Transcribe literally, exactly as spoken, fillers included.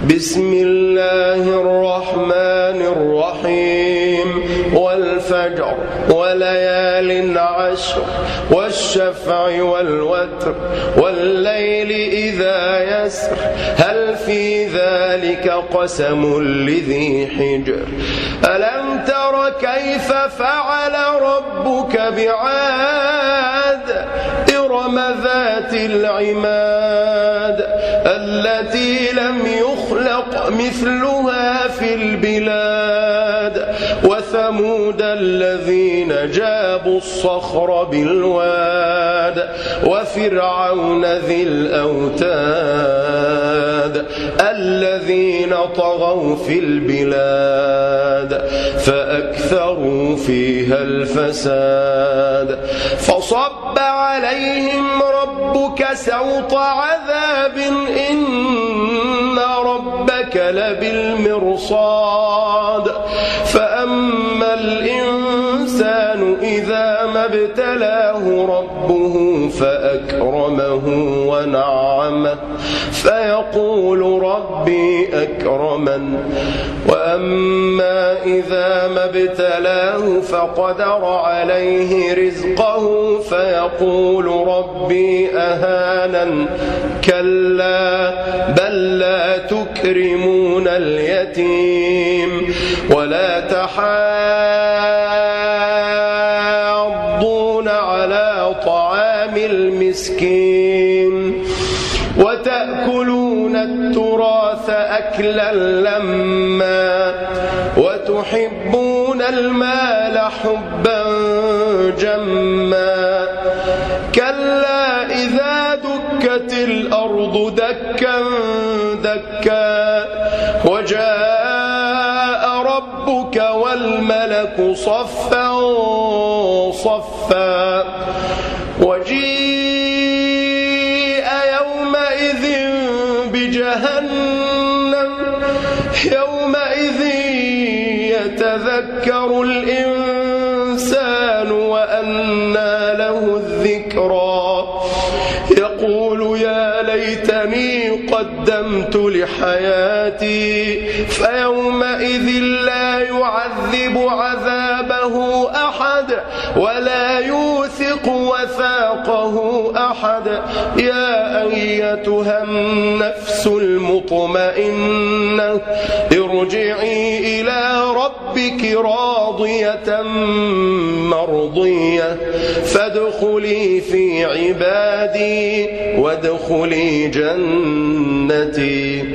بسم الله الرحمن الرحيم والفجر وليال عشر والشفع والوتر والليل إذا يسر هل في ذلك قسم لذي حجر ألم تر كيف فعل ربك بعاد إرم ذات العماد التي لم يخلق مثلها في البلاد وثمود الذين جابوا الصخر بالواد وفرعون ذي الأوتاد الذين طغوا في البلاد فأكثروا فيها الفساد فصب عليهم ربك سوط عذاب إن ربك لبالمرصاد فأما الإنسان إذا ما ابتلاه ربه فأكرمه ونعمه فيقول ربي أكرمن وأما إذا ما ابتلاه فقدر عليه رزقه فيقول ربي أهانن كلا بل لا تكرمون اليتيم ولا تحاضون على طعام المسكين وتأكلون التراث أكلا لما وتحبون المال حبا جما كلا إذا دكت الأرض دكا دكا وجاء ربك والملك صفا صفا وجيء يومئذ بجهنم يومئذ يتذكر الإنسان وأنى له الذكرى يقول يا ليتني قدمت لحياتي فيومئذ لا يعذب عذابه أحد ولا يوثق وثاقه أحد يا أيتها النفس المطمئنة ارجعي إلى ربك راضية مرضية فادخلي في عبادي وادخلي جنتي.